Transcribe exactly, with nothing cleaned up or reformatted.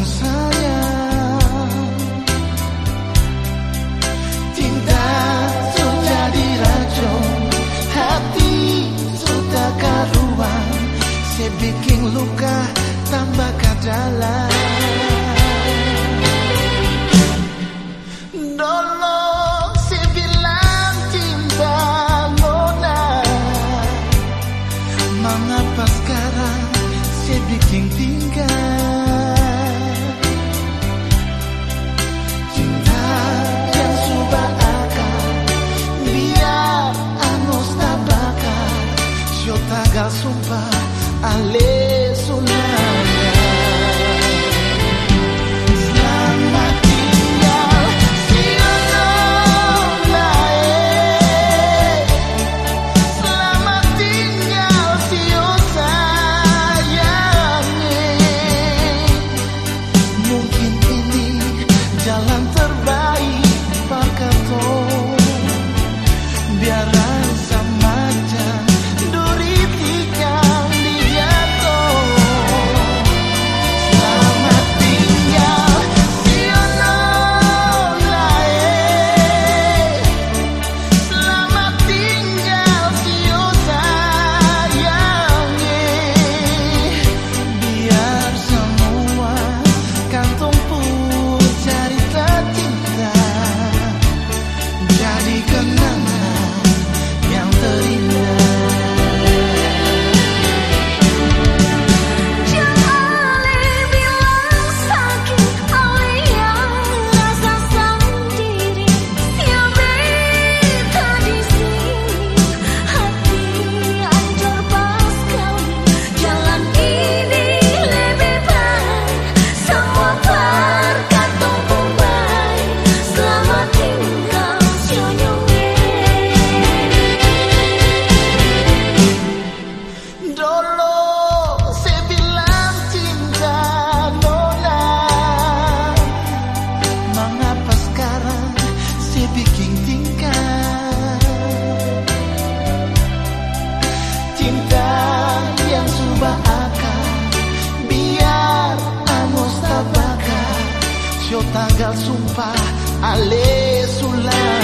sayang. Cinta sudah diracun, hati sudah karuan, saya bikin luka tambah ke dalam. Dulu saya bilang cinta nona, mengapa sekarang saya bikin tinggal? Cinta yang subah akal, biar anus tak bakal, sio tagal sumpah ale sunaya. Selamat tinggal sio nona, selamat tinggal sio sayang. Mungkin ini jalan terbaik pakato, biar rasa macam duri tikam di jatuh. Selamat tinggal sio nona, selamat tinggal sio sayang. Biar semua kantung pun cerita cinta jadi kenangan yang terindah. Jangan bilang sakit oleh yang rasa sendiri, yang beta di sini hati hancur pas kali. Jalan ini lebih baik, semua bergantung baik. Selamat tinggal senyumnya. Dulu saya bilang cinta nona, mengapa sekarang saya bikin tingkah? Cinta yang subah akal, biar anus tak bakal, sio tagal sumpah ale sulai.